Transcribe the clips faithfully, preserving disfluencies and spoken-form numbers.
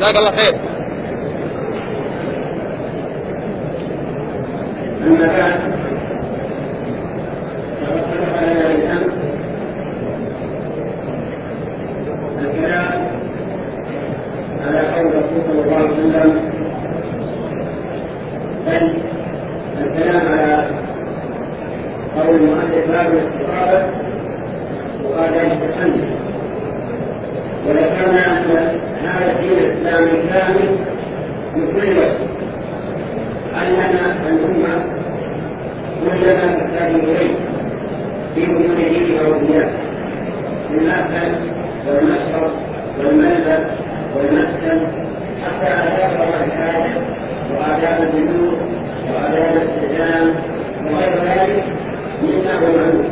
جزاك الله خير. أما بعد فقد على الأمر الكلام على قول الرسول صلى الله عليه وسلم، بل الكلام على قول المؤلف باب الاستقامة وآداب التحمل. وذكرنا أن هذا الدين الإسلامي كامل من كل وجه، أننا الأمة كلنا نحتاج إليه في وجود دينه وأوليائه، من المأكل والمشرب والملبس والمسكن حتى آداب الرحال وآداب البيوت وآداب الاستئذان وغير ذلك مما هو معلوم.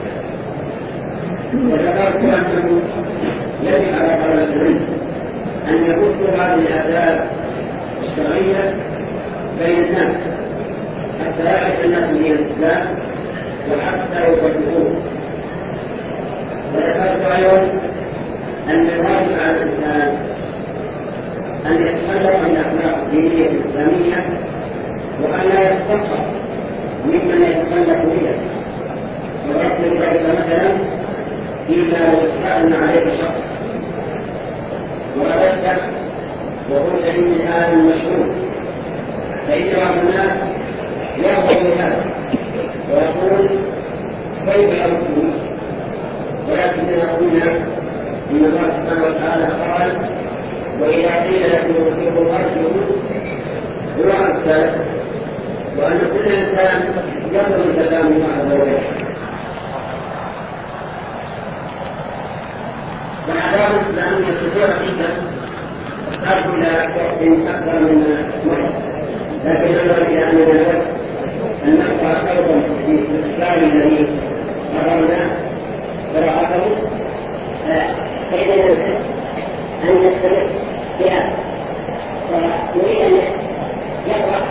وذكرت أنه يجب على طلبة العلم أن يبثوا هذه الآداب الشرعية بين الناس حتى يعرف الناس دين الإسلام وحتى يطبقوه. وذكرت أيضا أن الواجب على الإنسان أن يتخلق عن الأخلاق الدينية الإسلامية وأن لا يتخلق ممن يتخلق بها. وذكر ذلك مثلا إلا لو استعلن عليك شخص وأردت وقلت إني هذا المشهور، فإن بعض الناس يأخذ بهذا ويقول كيف أردت، ولكننا قلنا إن الله سبحانه وتعالى قال: وإذا قيل لكم اركبوا فاركبوا هو السلف، وأن كل إنسان يطلب كلام الله عز وجل. والآداب الإسلامية كثيرة جدا تحتاج إلى وقت أكثر من مرة، لكن ينبغي أن ننبه أن نقرأ أيضا في الإسلام الذي قررنا قراءته، فإذا يمكن أن نستمر بها ونريد أن يقرأ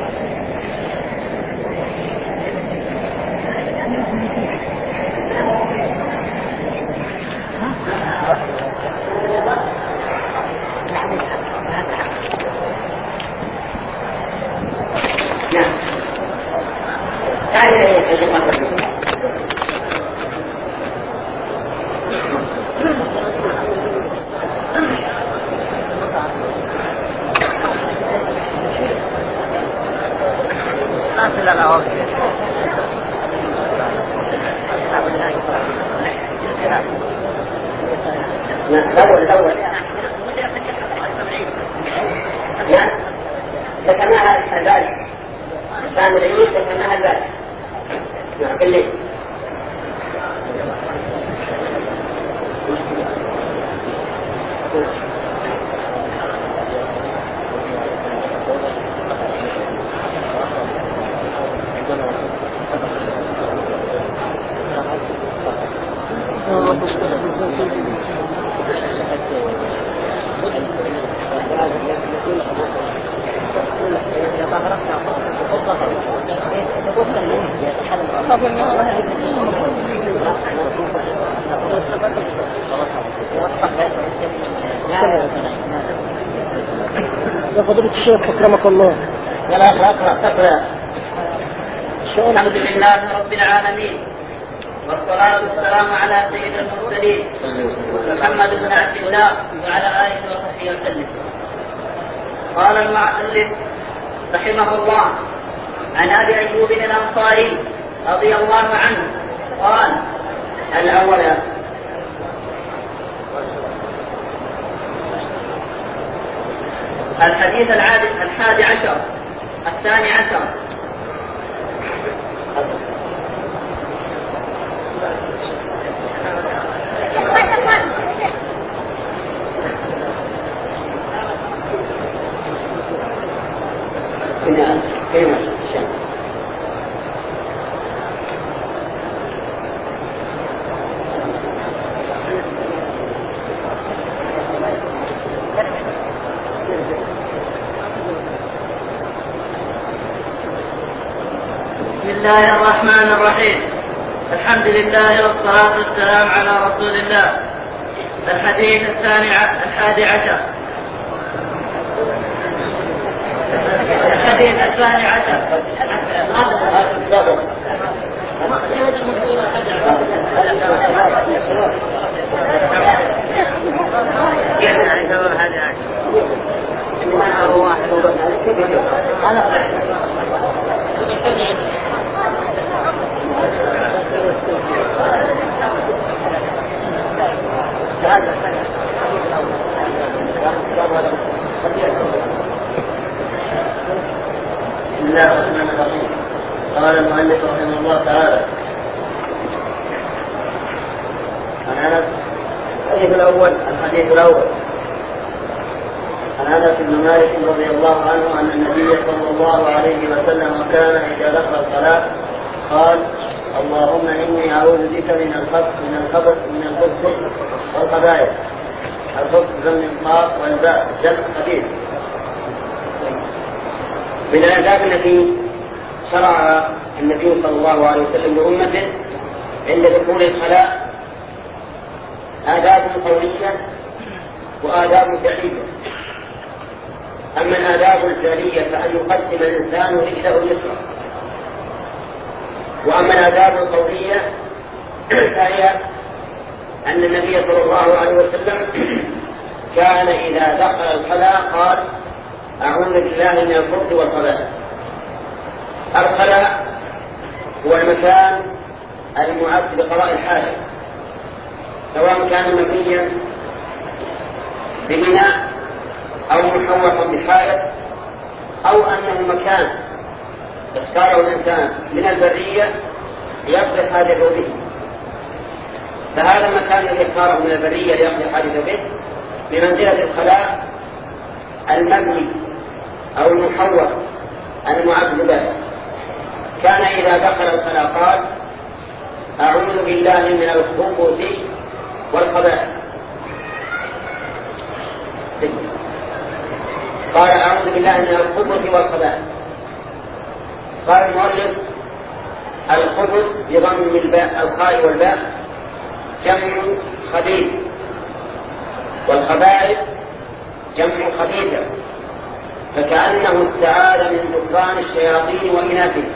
الأول الأول ذكرناها البارح، كان العيد ذكرناها البارح بالليل. يا فضيلة الشيخ أكرمك الله. ولا أقرأ تقرأ. الحمد لله رب العالمين، والصلاة والسلام على سيد المرسلين محمد بن عبد الله وعلى آله وصحبه وسلم. قال المؤلف رحمه الله عن أبي أيوب الأنصاري رضي الله عنه قال: الأول الحديث الحادي عشر الثاني عشر بسم الله الرحمن الرحيم. الحمد لله والصلاة والسلام على رسول الله. الحديث الثاني الحادي عشر الحديث الثاني عشر بسم الله الرحمن الرحيم. قال المؤلف رحمه الله تعالى: عن انس الحديث الاول الحديث الاول عن انس بن مالك رضي الله عنه ان النبي صلى الله عليه وسلم كان اذا دخل الصلاه قال: اللهم اني اعوذ بك من الخبث من الخبث من الخبث والخبائث. الخبث ضمن القاف والباء جمع خبيث. من الآداب التي شرعها النبي صلى الله عليه وسلم لأمته عند دخول الخلاء آداب قولية وآداب فعلية. أما الآداب الفعلية فأن يقدم الإنسان رجله اليسرى، وأما الآداب القولية فهي أن النبي صلى الله عليه وسلم كان إذا دخل الخلاء قال: أعوذ بالله من الخبث والخبائث. الخلاء هو المكان المعد لقضاء الحاجة، سواء كان مبنيا ببناء أو محوطا بحائط أو أنه مكان اختاره الإنسان من البرية ليقضي حاجته به. فهذا المكان الذي اختاره من البرية ليقضي حاجته به بمنزلة الخلاء المبني أو المحوط المعد له. كان إذا دخل الخلاء قال: أعوذ بالله من الخبث والخبائث. قال: أعوذ بالله من الخبث والخبائث. قال المؤلف: الخبث بضم الباء الخاء والباء جمع خبيث، والخبائث جمع خبيثة، فكأنه استعاذ من ذكران الشياطين وإناثهم.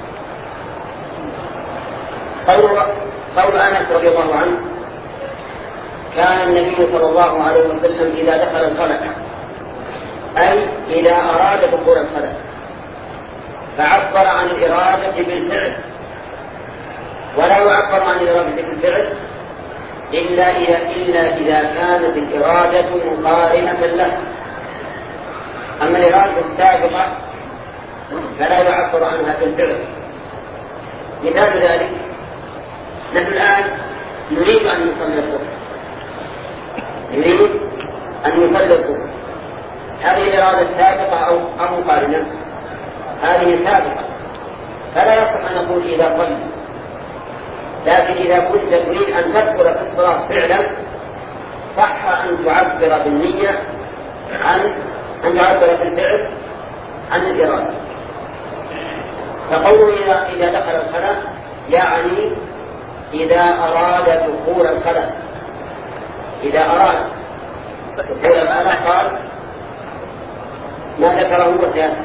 قول, قول أنس رضي الله عنه: كان النبي صلى الله عليه وسلم إذا دخل الخلاء، أي إذا أراد دخول الخلاء، فعبر عن الإرادة بالفعل، ولا يعبر عن الإرادة بالفعل إلا إذا, إلا إذا كانت الإرادة مقارنة له. أما الإرادة السابقة فلا يعبر عنها بالفعل. مثال ذلك: نحن الآن نريد أن نصلي الظهر، نريد أن نصلي الظهر، هذه الإرادة سابقة أو مقارنة؟ هذه سابقة، فلا يصح أن نقول إذا صلي. لكن إذا كنت تريد أن تذكر في الصلاة فعلا صح أن تعبر بالنية عن أن تعبر بالفعل عن الإرادة. فقوله إذا, إذا دخل الخلاء يعني إذا أراد دخول الخلاء. إذا أراد دخول الخلاء قال ما ذكره هو سياسة.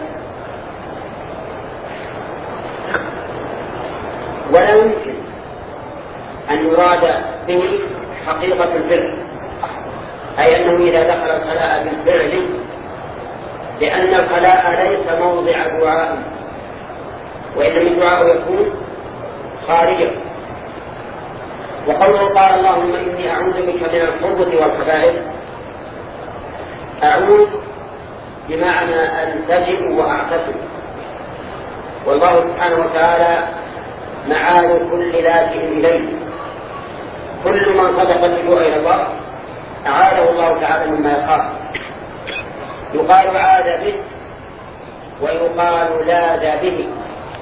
ولا يمكن أن يراد به حقيقة الفعل، أي أنه إذا دخل الخلاء بالفعل، لأن الخلاء ليس موضع دعاء، وإنما الدعاء يكون خارجا. وقوله قال: اللهم إني أعوذ بك من الخبث والخبائث، أعوذ بمعنى ألتجئ وأعتصم، والله سبحانه وتعالى معاد كل لاجئ إليه. كل من صدق اللجوء إلى الله أعاده الله تعالى مما يخاف. يقال عاد به ويقال لاذ به.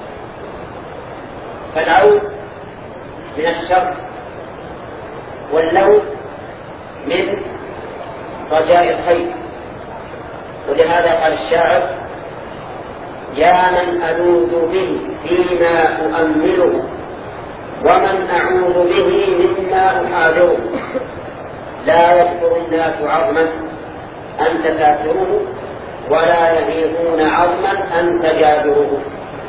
فالعوذ من الشر، واللوذ من رجاء الخير. ولهذا قال الشاعر: يا من ألوذ به فيما أؤمله، ومن أعوذ به مما أحاذره، لا يذكر الناس عظما أنت كافره ولا يبيضون عظما أنت جابره.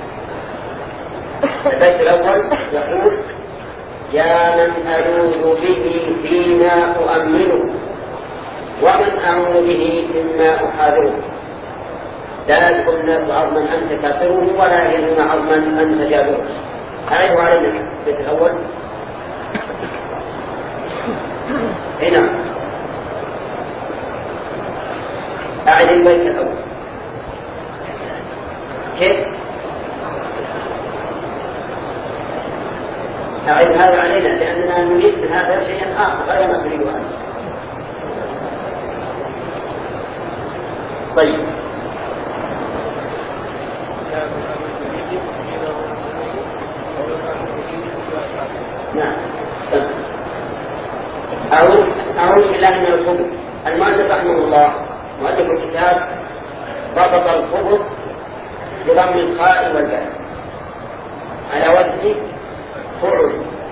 البيت الأول يقول يا من ألوذ به فيما أؤمنه ومن أعوذ به مما أحاذره لا يذكر الناس عظما أنت كافره ولا يبيضون عظما أنت جابره. أعيد علينا البيت الأول. هنا أعد البيت الأول. كيف؟ أعد هذا علينا لأننا نريد من هذا شيئا آخر غير ما تريد عنه. طيب نعم. أعوذ أعوذ بالله من الخبث. المؤلف رحمه الله مؤلف الكتاب ضبط الخبث بضم الخاء والباء على وزن فعل،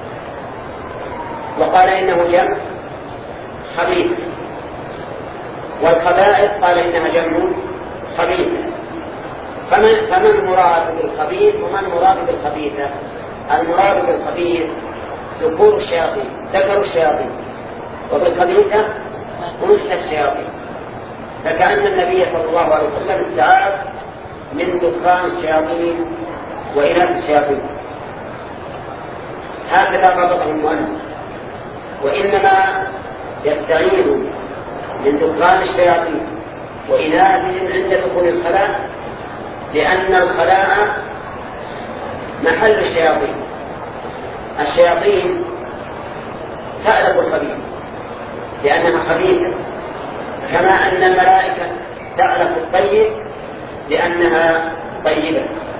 وقال إنه جمع خبيث، والخبائث قال إنها جمع خبيث. فمن فمن المراد بالخبيث ومن المراد بالخبيثة؟ المراد بالخبيث ذكور الشياطين، ذكر الشياطين، وبالخبيثة أنثى الشياطين. فكأن النبي صلى الله عليه وسلم استعاذ من دخان الشياطين وإناث الشياطين. هكذا ربطه المؤلف، وإنما يستعيذ من دخان الشياطين وإناثهم عند دخول الخلاء، لأن الخلاء محل الشياطين. الشياطين تألف الخبيث لأنها خبيثة، كما أن الملائكة تألف الطيب لأنها طيبة.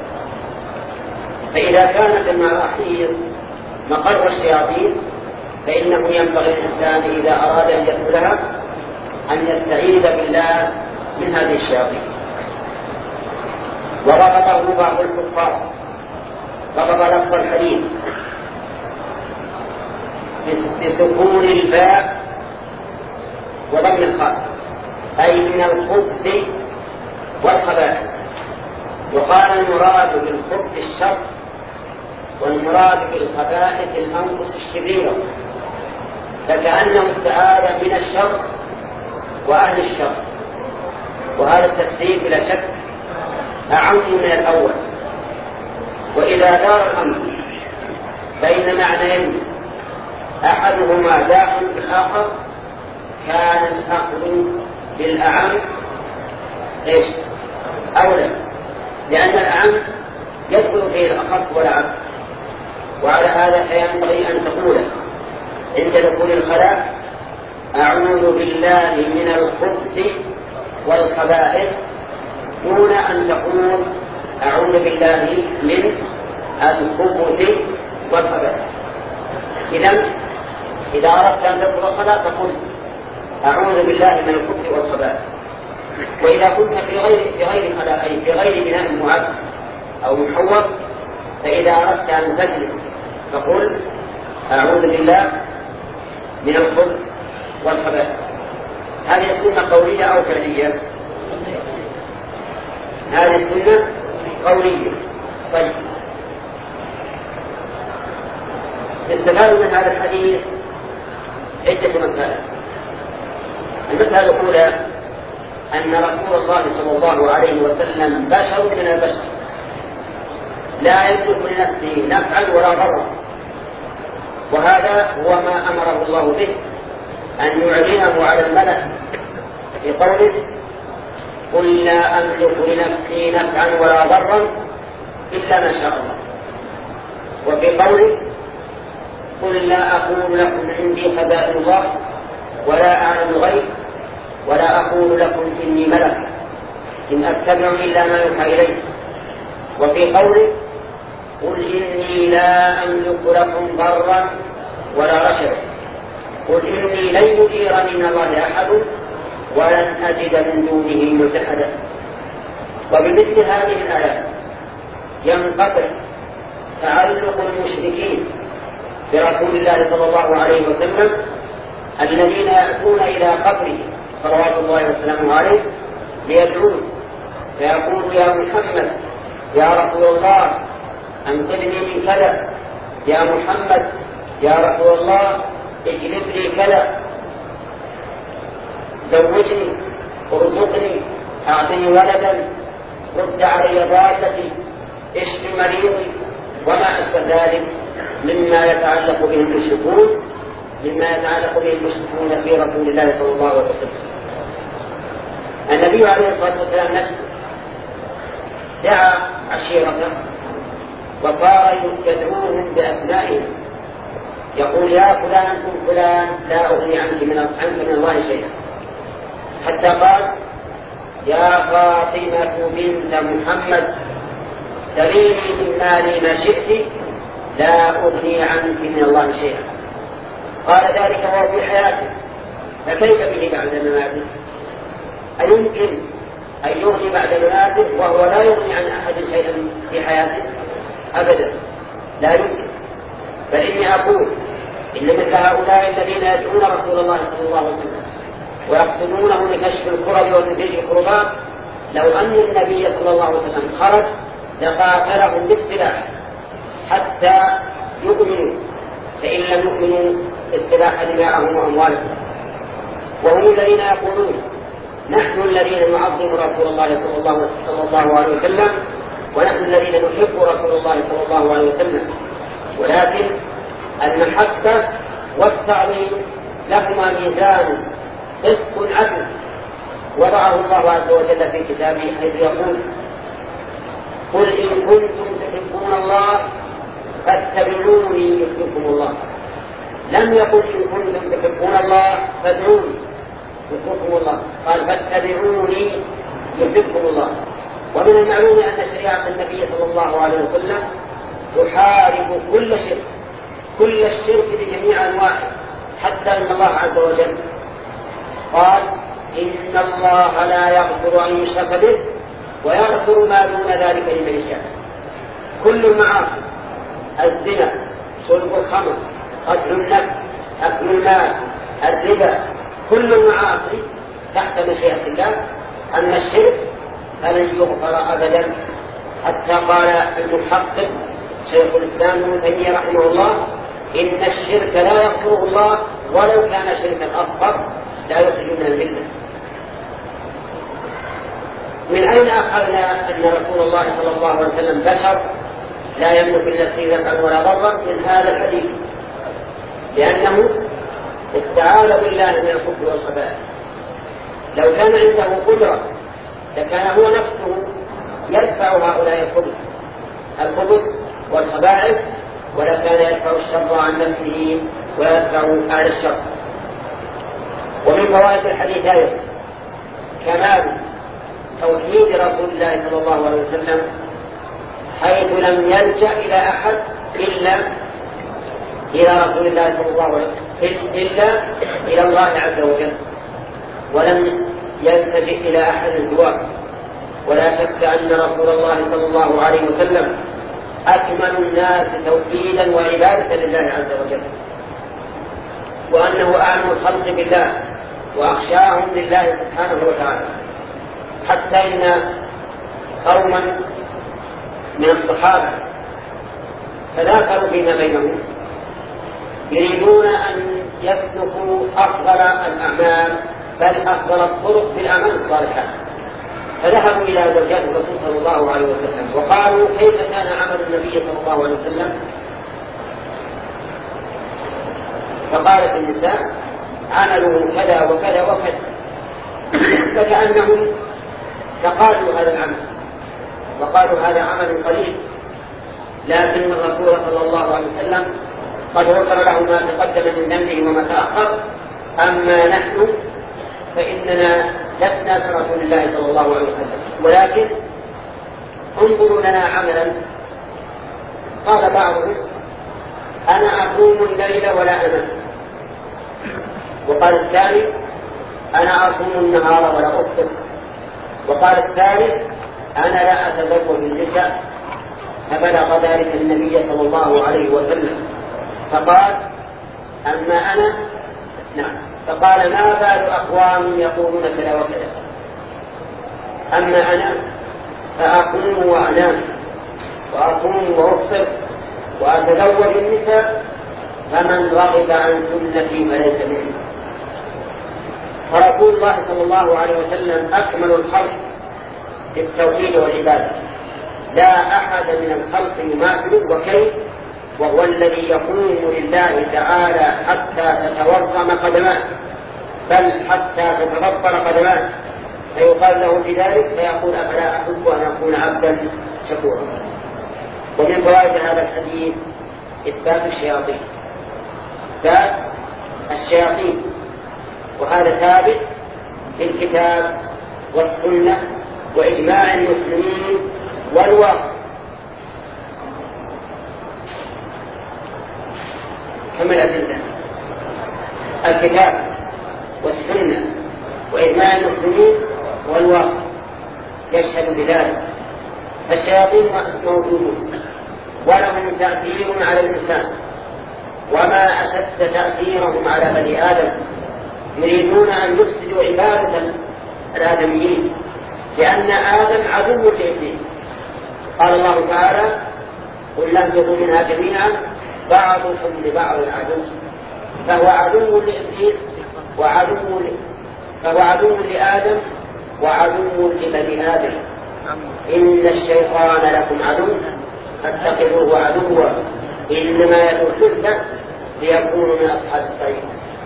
فإذا كانت المراحيض مقر الشياطين فإنه ينبغي الإنسان إذا أراد أن يدخلها أن يستعيذ بالله من هذه الشياطين. وربطه بعض الكفار، ربط لفظ الحديث بسكون الباء وضم الخاء، أي من الخبث والخبائث. وقال المراد بالخبث الشر، والمراد بالخبائث الأنفس الشريرة، فكأنه استعاذ من الشر وأهل الشر. وهذا التفسير بلا شك أعم من الأول. وإذا دار الأمر بين معنيين أحدهما داخل بالآخر كان الأخذ بالأعم إيش؟ أولى، لأن الأعم يدخل فيه الأخف والأعم. وعلى هذا فينبغي أن تقول عند دخول الخلاء أعوذ بالله من الخبث والخبائث دون أن تقول أعوذ بالله من الخبث والخبائث. إذن إذا أردت أن تدخل الخلاء تقول أعوذ بالله من الخبث والخبائث. وإذا كنت في غير في غير خلاء أي في غير بناء معد أو محور، فإذا أردت أن تجلس تقول أعوذ بالله من الخبث والخبائث. هذه السنة قولية أو فعلية؟ هذه السنة قولية. طيب، استفاد من هذا الحديث عدة مسائل. المسألة الأولى أن رسول الله صلى الله عليه وسلم بشر من البشر، لا يملك لنفسه نفعا ولا ضرا، وهذا هو ما أمره الله به أن يعلنه على الملأ في قوله قل لا أملك لنفسي نفعا ولا ضرا إلا ما شاء الله. وفي قوله قل لا أقول لكم عندي خزائن الله ولا أعلم الغيب ولا أقول لكم إني ملك إن أتبع إلا ما يوحى إليه. وفي قوله قل إني لا أملك لكم ضرا ولا رشدا قل إني لن يجيرني من الله أحد ولن أجد من دونه ملتحدا. وبمثل هذه الآيات ينقطع تعلق المشركين برسول الله صلى الله عليه وسلم الذين يأتون إلى قبره صلوات الله وسلامه عليه ليدعوه فيقول يا محمد يا رسول الله أنقذني من كذا، يا محمد يا رسول الله اجلب لي كذا، زوجني ارزقني أعطني ولدا، رد علي ضالتي، اشف مريضي، وما أشبه ذلك مما يتعلق به المشركون مما يتعلق به المشركون في رسول الله صلى الله عليه وسلم. النبي عليه الصلاة والسلام نفسه دعا عشيرته وصار يدعوهم بأسمائهم، يقول يا فلان كن فلان لا أغني عنك من عنك من الله شيئا، حتى قال يا فاطمة بنت محمد سليني من مالي ما شئت لا أغني عنك من الله شيئا. قال ذلك وهو في حياته، فكيف به بعد مماته؟ أيمكن أن يغني بعد مماته وهو لا يغني عن أحد شيئا في حياته؟ أبدا لا يمكن. بل إني أقول إن مثل هؤلاء الذين يدعون رسول الله صلى الله عليه وسلم ويقصدونه لكشف الكرب وتنفيذ الكربات، لو أن النبي صلى الله عليه وسلم خرج لقاتلهم بالسلاح حتى يؤمنوا، فإن لم يؤمنوا استباح دماءهم وأموالهم. وهم الذين يقولون نحن الذين نعظم رسول الله صلى الله عليه وسلم ونحن الذين نحب رسول الله صلى الله عليه وسلم، ولكن المحبة والتعظيم لهما ميزان قسط عدل وضعه الله عز وجل في كتابه، حيث يقول قل إن كنتم تحبون الله فاتبعوني يحببكم الله. لم يقل إن كنتم تحبون الله فادعوني يحببكم الله، قال فاتبعوني يحببكم الله. ومن المعلوم أن شريعة النبي صلى الله عليه وسلم تحارب كل شرك كل الشرك بجميع أنواعه، حتى أن الله عز وجل قال إن الله لا يغفر أن يشرك به ويغفر ما دون ذلك لمن يشاء. كل المعاصي، الزنا، شرب الخمر، قتل النفس، أكل المال، الربا، كل المعاصي تحت مشيئة الله. أما الشرك فلن يغفر أبدا، حتى قال المحقق شيخ الإسلام ابن تيمية رحمه الله إن الشرك لا يغفره الله ولو كان شركا أصغر لا يخرج من الملة. من أين أخذنا أن رسول الله صلى الله عليه وسلم بشر لا يملك لنفسه نفعا ولا ضرا؟ من هذا الحديث، لأنه استعاذ بالله من الكفر والخبائث. لو كان عنده قدرة لكان هو نفسه يدفع هؤلاء الخبث الخبث والخبائث، ولا كان يدفع الشر عن نفسه ويدفع أهل الشر. ومن فوائد الحديث أيضا كمال توحيد رسول الله صلى الله عليه وسلم، حيث لم يلجأ إلى أحد إلا إلى رسول الله صلى الله عليه وسلم إلا إلى الله عز وجل، ولم يلتجئ إلى أحد سواه. ولا شك أن رسول الله صلى الله عليه وسلم أكمل الناس توحيدا وعبادة لله عز وجل، وأنه أعلم الخلق بالله وأخشاهم لله سبحانه وتعالى، حتى إن قوما من الصحابة تذاكروا فيما بينهم يريدون أن يسلكوا أفضل الأعمال بل أفضل الطرق في الأعمال الصالحة، فذهبوا إلى زوجات الرسول صلى الله عليه وسلم وقالوا كيف كان عمل النبي صلى الله عليه وسلم؟ فقالت النساء عمله كذا وكذا وكذا، فكأنهم تقالوا هذا العمل وقالوا هذا عمل قليل، لكن الرسول صلى الله عليه وسلم قد غفر له ما تقدم من ذنبه وما تأخر. أما نحن فإننا لسنا كرسول الله صلى الله عليه وسلم، ولكن انظروا لنا عملا. قال بعضهم أنا أقوم الليل ولا أنام، وقال الثاني أنا أصوم النهار ولا أفطر، وقال الثالث أنا لا أتزوج النساء. فبلغ ذلك النبي صلى الله عليه وسلم فقال أما أنا نعم فقال ما بال أقوام يقولون كذا وكذا. أما أنا فأقوم وأنام وأقوم وأفطر وأتزوج النساء، فمن رغب عن سنتي فليس مني. فرسول الله صلى الله عليه وسلم أكمل الخلق في التوحيد والعبادة، لا أحد من الخلق يماثل وكيف، وهو الذي يقوم لله تعالى حتى تتورم قدماه، بل حتى تتبطل قدماه، فيقال له بذلك فيقول أفلا أحب أن أكون عبدا شكورا. ومن فوائد هذا الحديث إثبات الشياطين، إثبات الشياطين، وهذا ثابت في الكتاب والسنة وإجماع المسلمين والواقع. كم الأدلة؟ الكتاب والسنة وإجماع المسلمين والواقع يشهد بذلك. الشياطين موجودون ولهم تأثير على الإنسان، وما أشد تأثيرهم على بني آدم، يريدون أن يفسدوا عبادة الآدميين، لأن آدم عدو لإبليس. قال الله تعالى: قل لم تكن منها جميعا بعضكم لبعض عدو، فهو عدو لإبليس وعدو فهو عدو لآدم وعدو لبني آدم. إن الشيطان لكم عدو فاتخذوه عدوا إنما يدعو حزبه ليكونوا من أصحاب السعير.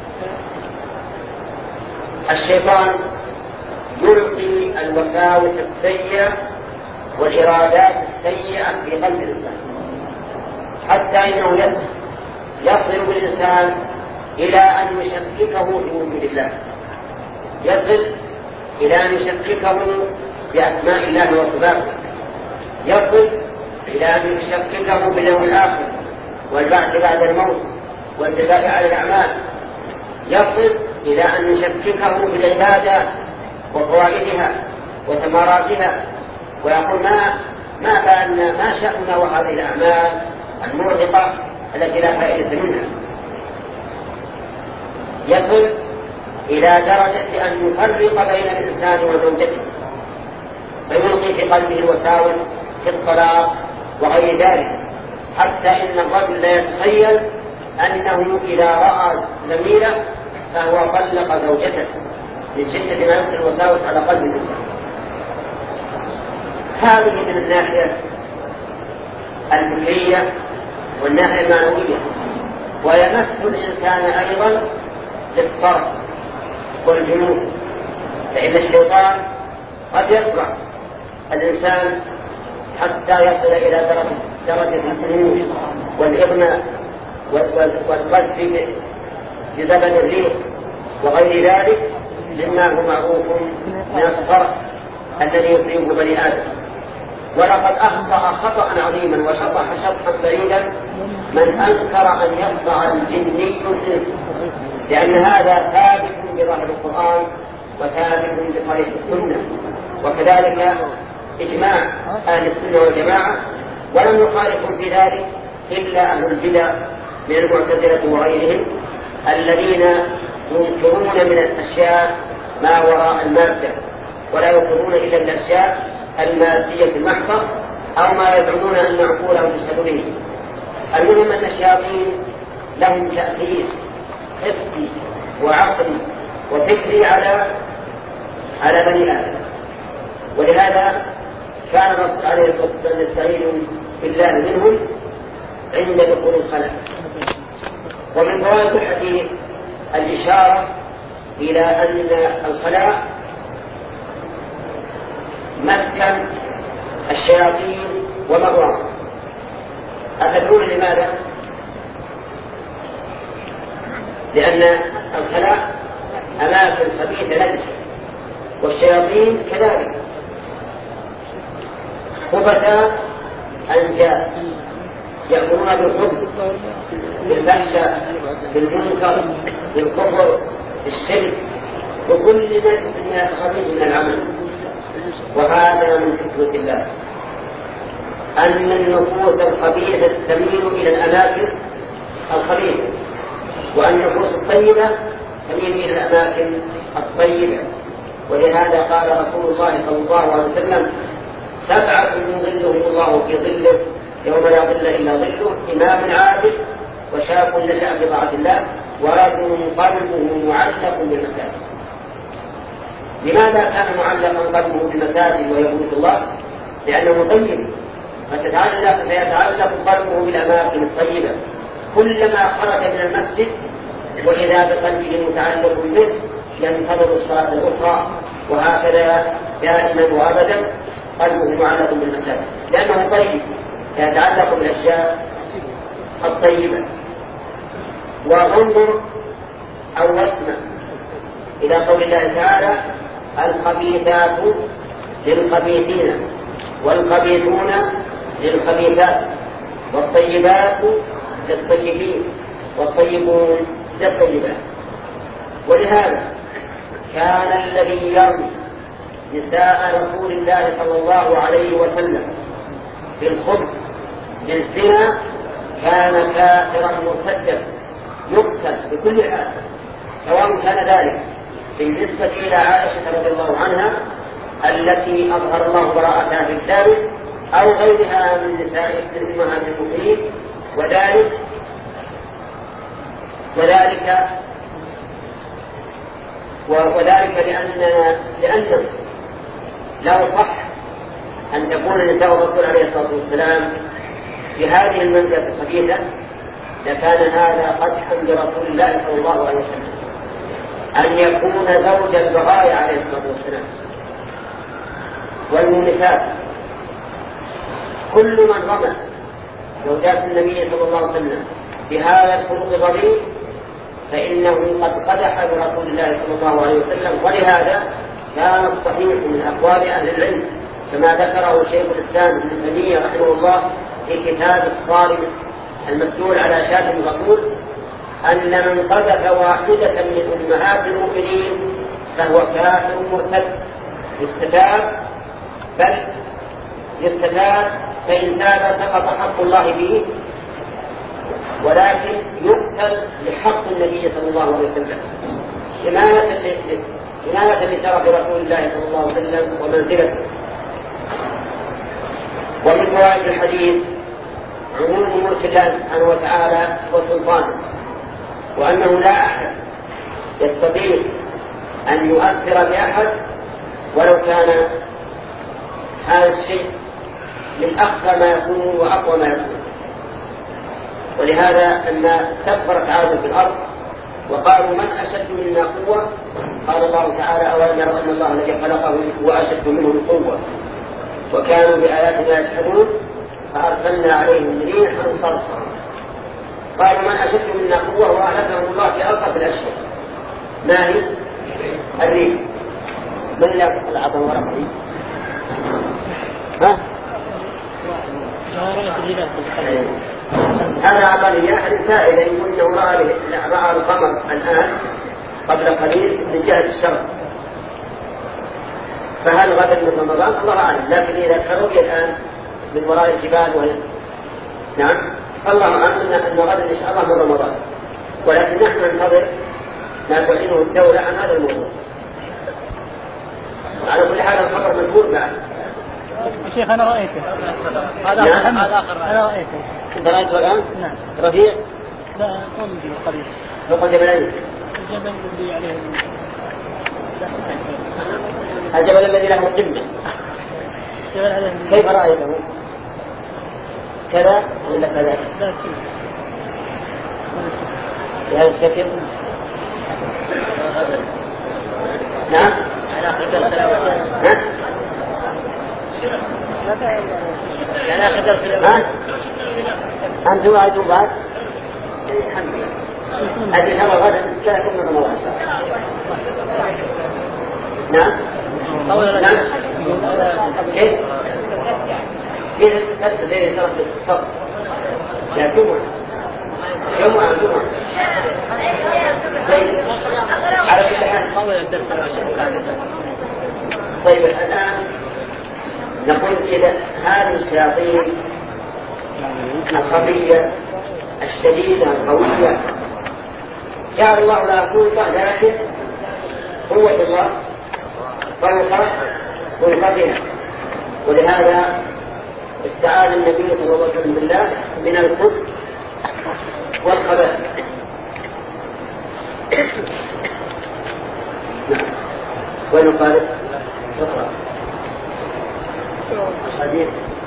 الشيطان يلقي الوساوس السيئة والإرادات السيئة في قلب الإنسان، حتى إنه يصل بالإنسان إلى أن يشككه في وجود الله، يصل إلى أن يشككه بأسماء الله وصفاته، يصل إلى أن يشككه باليوم الآخر والبعث بعد الموت والجزاء على الأعمال، يصل إلى أن يشككه بالعبادة وفوائدها وثمراتها، ويقول ما ما بالنا ما شأننا وهذه الأعمال المرهقة التي لا فائدة منها. يصل إلى درجة أن يفرق بين الإنسان وزوجته، فيلقي في قلبه الوساوس في الطلاق وغير ذلك، حتى إن الرجل لا يتخيل أنه إذا رأى زميله فهو طلق زوجته من شدة ما يدخل الوساوس على قلب الإنسان. هذه من الناحية الفكرية والناحية المعنوية، ويمس الإنسان أيضا بالصرف والجنون، فإن الشيطان قد يصنع الإنسان حتى يصل إلى درجة الجنون والإغماء والقذف بزبد الريح وغير ذلك مما هو معروف من الصرف الذي يصيب بني آدم. ولقد أخطأ خطأ عظيما وشطح شطحا بعيدا من أنكر أن يخضع الجني الإنس، لأن هذا ثابت بظاهر القرآن وثابت بطريق السنة، وكذلك إجماع أهل السنة والجماعة، ولم يخالفهم في ذلك إلا أهل البدع من المعتزلة وغيرهم الذين ينكرون من الأشياء ما وراء المادة، ولا ينكرون إلا الأشياء المادية المحضة أو ما يزعمون أن عقولهم تشهد به. المهم أن الشياطين لهم تأثير حسي وعقلي وفكري على على بني آدم، ولهذا كان الرسول عليه الصلاة والسلام يستعيذ بالله منهم عند دخول الخلاء. ومن فوائد الحديث الإشارة إلى أن الخلاء مسكن الشياطين ومأواهم. أتدرون لماذا؟ لأن الخلاء أماكن خبيثة نجسة، والشياطين كذلك خبثاء أنجاء يأمرون بالخبث بالفحشاء بالمنكر بالكفر بالشرك وكل نجس من الخبيث من العمل. وهذا من حكمة الله أن النفوس الخبيثة تميل إلى الأماكن الخبيثة، وأن النفوس الطيبة تميل إلى الأماكن الطيبة. ولهذا قال رسول الله صلى الله عليه وسلم: سبعة يظلهم الله في ظله يوم لا ظل إلا ظله: إمام عادل، وشاب نشأ في طاعة الله، ورجل قلبه معلق بالمساجد. لماذا كان معلقا قلبه بالمساجد ويعبد الله؟ لأنه طيب، فتتعلق فيتعلق قلبه بالأماكن الطيبة. كلما خرج من المسجد وإذا بقلبه متعلق به ينتظر الصلاة الأخرى، وهكذا دائما وأبدا قلبه معلق بالمساجد، لأنه طيب يتعلق بالأشياء الطيبة. وانظر أو اسمع إلى قول الله تعالى: الخبيثات للخبيثين والخبيثون للخبيثات والطيبات للطيبين والطيبون للطيبات. ولهذا كان الذي يرمي نساء رسول الله صلى الله عليه وسلم بالخبث بالزنا كان كافرا مرتدا يقتل بكل حال، سواء كان ذلك بالنسبة إلى عائشة رضي الله عنها التي أظهر الله براءتها في كتابه، أو غيرها من نساء أمهات المؤمنين. وذلك وذلك وذلك لأننا لأنه لو صح أن تكون نساء الرسول عليه الصلاة والسلام في هذه المنزلة الخبيثة لكان هذا قدحا برسول الله صلى الله عليه وسلم أن يكون زوج البغايا عليه الصلاة والسلام والمنفات. كل من رمى زوجات النبي صلى الله عليه وسلم بهذا الخلق الرضيع فإنه قد قدح برسول الله صلى الله عليه وسلم. ولهذا كان الصحيح من أقوال أهل العلم كما ذكره شيخ الإسلام ابن تيمية رحمه الله في كتاب الصارم المسؤول على شاتم الرسول أن من قذف واحدة من أمهات المؤمنين فهو كافر مرتد يستتاب، بل يستتاب فإن تاب سقط حق الله به، ولكن يقتل لحق النبي صلى الله عليه وسلم حماية لشرف رسول الله صلى الله عليه وسلم ومنزلته. ومن فوائد الحديث عموم ملك الله سبحانه وتعالى وسلطانه، وأنه لا أحد يستطيع أن يؤثر بأحد ولو كان هذا الشيء من أخفى ما يكون وأقوى ما يكون. ولهذا لما استكبرت عاد في الأرض وقالوا من أشد منا قوة قال الله تعالى: أولم يروا أن الله الذي خلقهم هو أشد منهم قوة وكانوا بآياتنا يجحدون فأرسلنا عليهم ريحا صرصرا. قالوا من أشد منا قوة وأهلكهم الله في ألطف الأشهر. ما هي؟ الريح. من لا العظم ورقه؟ ها؟ هذا عملية الفائدة يقول إنه رأى القمر الآن قبل قليل من جهة الشرق، فهل غدا من رمضان؟ الله أعلم، لكن إذا كروي الآن من وراء الجبال وهي نعم الله أعلم أن غدا إن شاء الله من رمضان، ولكن نحن ننتظر ما تعلنه الدولة عن هذا الموضوع. على كل حال الخبر مذكور بعد. شيخ أنا رأيته هذا نعم. أنا رأيته. أنت رأيته الآن؟ نعم. رفيع؟ لا قم قريب. فوق الجبلين. الجبل الذي عليه الجبل الذي له قمة. كيف رأيته؟ كذا ولا كذا؟ بهذا الشكل؟ نعم. نعم. يعني آخر درس ها؟ أنتم رأيتم بعد؟ الحمد لله. هذه شهر غدا ثلاثة من رمضان. نعم. نعم. كيف؟ كيف تبدأ زي شرط الصف؟ لا جمعة. جمعة جمعة. طيب. على كل حال. طيب الآن نقول إذا هذه الشياطين الخبيثة الشديدة القوية جعل الله لها سلطة لكن قوة الله فوق سلطتها، ولهذا استعاذ النبي صلى الله عليه وسلم بالله من الكفر والخبائث. نعم. وين قال؟ الحديث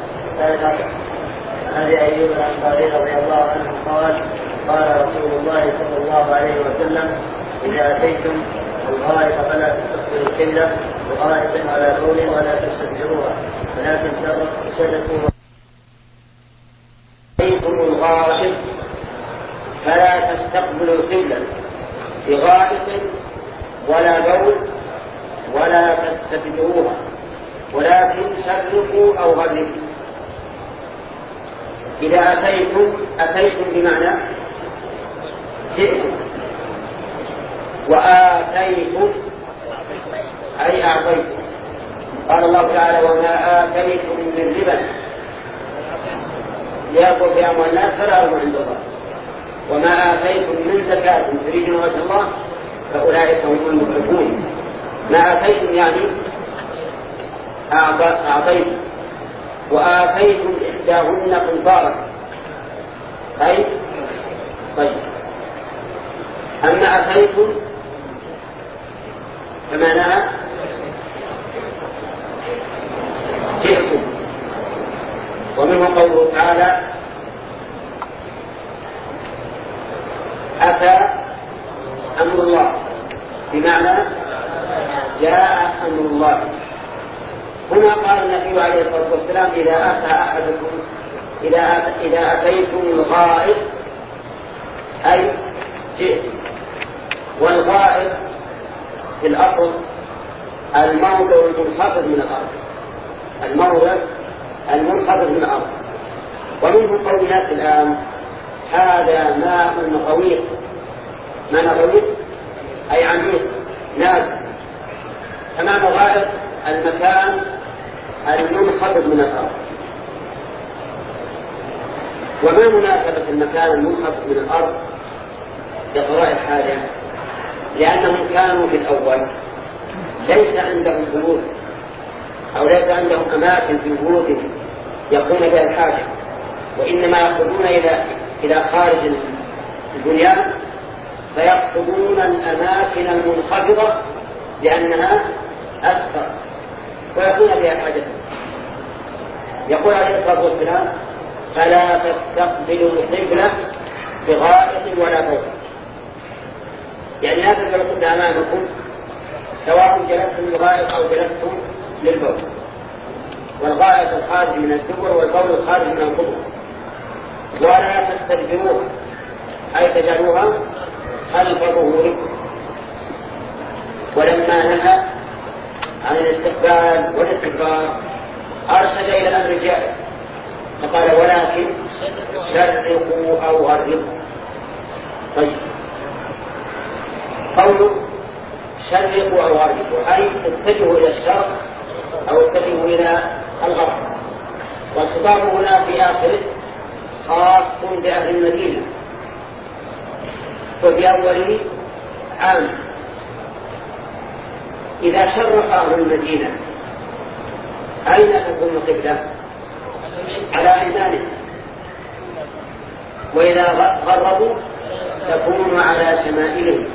هذه أيوب الأنصاري رضي الله عنه قال قال رسول الله صلى الله عليه وسلم إذا أتيتم الغائط فلا تستقبلوا القبلة وغائط على قول ولا تستدبروها ولكن شركوا. أتيتم الغائط فلا تستقبلوا القبلة بغائط ولا بول ولا تستدبروها ولكن شرقوا أو غربوا. إذا أتيتم أتيتم بمعنى جئتم، وآتيتم أي أعطيتم. قال الله تعالى وما آتيتم من ربا ليأكل في أموال الناس فلا أرجو عند الله وما آتيتم من زكاة تريدون وجه الله فأولئك هم المضعفون. ما آتيتم يعني أعطيتم، وآتيتم إحداهن قنطارا أي طيب. أما أتيتم فمعناها جئتم. ومنه قوله تعالى أتى أمر الله بمعنى جاء أمر الله. هنا قال النبي عليه الصلاة والسلام إذا أتى أحدكم إذا إذا أتيتم الغائط أي جئت. والغائط في الأصل الموضع المنخفض من الأرض، الموضع المنخفض من الأرض. ومنه قول الناس الآن هذا ماء غويط. ماء غويط أي عميق نازل. فمعنى الغائط المكان المنخفض من الأرض. وما مناسبة المكان المنخفض من الأرض لقضاء الحاجة؟ لأنهم كانوا في الأول ليس عندهم بيوت أو ليس عندهم أماكن في بيوتهم يقومون بها الحاجة، وإنما يخرجون إلى إلى خارج البنيان فيقصدون الأماكن المنخفضة لأنها أكثر ويكون بها حاجة. يقول عليه الصلاة والسلام فلا تستقبلوا القبلة بغائط ولا بول، يعني لا تجعلوا القبلة أمامكم سواء جلستم للغائط أو جلستم للبول. والغائط الخارج من الدبر والبول الخارج من القبر. ولا تستدبروها أي تجعلوها خلف ظهوركم. ولما نهى عن الاستقبال والاستدبار أرشد إلى الأمر الجائز فقال ولكن شرقوا أو غربوا. طيب قوله شرقوا أو غربوا أي اتجهوا إلى الشرق أو اتجهوا إلى الغرب. والخطاب هنا في آخره خاص بأهل المدينة وفي أوله عام. إذا شرق أهل المدينة أين تكون القبلة؟ على أيمانهم، وإذا غربوا تكون على شمائلهم،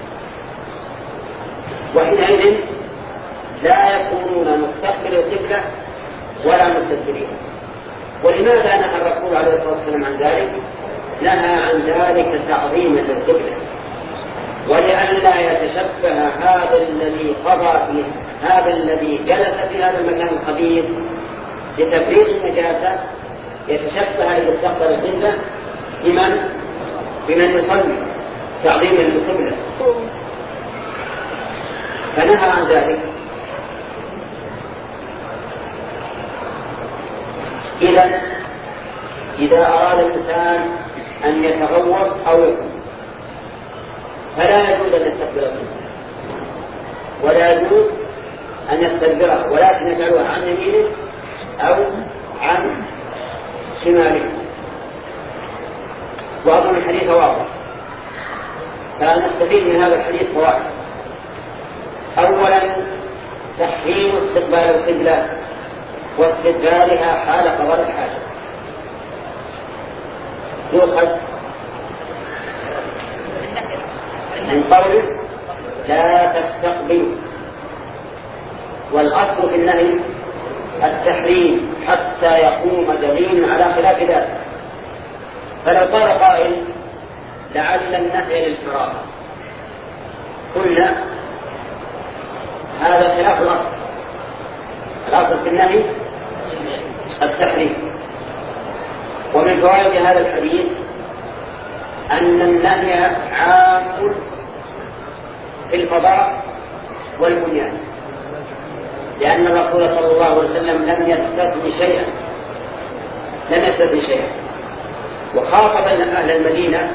وحينئذ لا يكونون مستقبل القبلة ولا مستدبرين. ولماذا نهى الرسول عليه الصلاة والسلام عن ذلك؟ نهى عن ذلك تعظيما للقبلة ولئلا يتشبه هذا الذي قضى فيه هذا الذي جلس في هذا المكان الخبيث لتفريغ النجاسة يتشبه إذا استقبل القبلة بمن بمن يصلي تعظيما للقبلة، فنهى عن ذلك. إذا إذا أراد الإنسان أن يتغوط أو يقوم فلا يجوز أن يستقبل القبلة ولا يجوز أن يستدبرها، ولكن يجعلها عن يمينه أو عن شماله. وأظن الحديث واضح، فنستفيد من هذا الحديث فوائد. أولا تحريم استقبال القبلة واستدبارها حال قضاء الحاجة. يؤخذ من قول لا تستقبل، والأصل في النهي التحريم حتى يقوم دليل على خلاف ذلك. فلو قال قائل لعل النهي للفراغ قلنا هذا خلاف الأصل. الأصل في النهي التحريم. ومن فوائد هذا الحديث أن النهي عام في الفضاء والبنيان، لأن الرسول صلى الله عليه وسلم لم يستثن شيئا لم يستثن شيئا وخاطب أهل المدينة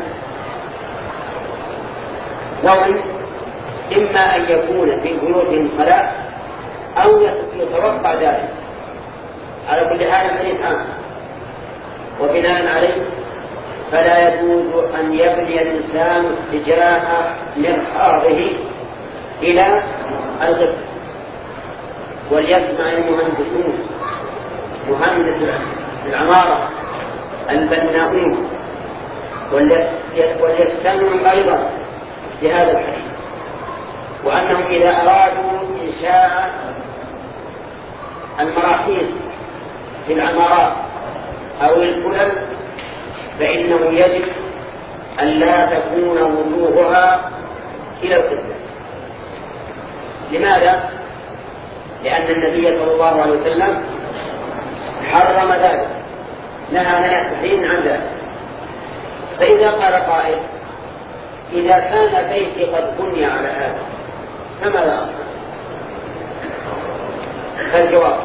وهم إما أن يكون في بيوتهم خلاء أو يتوقع ذلك. على كل حال الحديث عام، وبناء عليه فلا يجوز أن يبني الإنسان اتجاه مرحاضه إلى الغرب. وليسمع المهندسون مهندس العمارة البناؤون وليستمعوا أيضا لهذا الحديث، وأنهم إذا أرادوا إنشاء المراحيض في العمارات أو الكلل فإنه يجب أن لا تكون وجوهها إلى القبلة. لماذا؟ لأن النبي صلى الله عليه وسلم حرم ذلك، نهى نهي التحريم عن ذلك. فإذا قال قائل إذا كان بيتي قد بني على هذا فماذا أصنع؟ فالجواب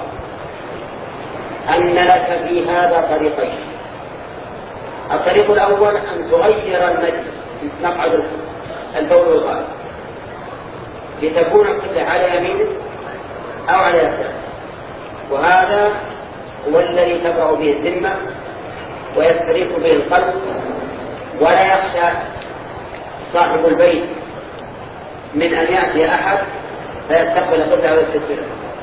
أن لك في هذا طريقين. الطريق الأول أن تغير المجلس مقعد البول والغائط لتكون القبلة على يمينك أو على يسارك، وهذا هو الذي تبرأ به الذمة ويستريح به القلب ولا يخشى صاحب البيت من أن يأتي أحد فيستقبل القبلة ويستدبرها.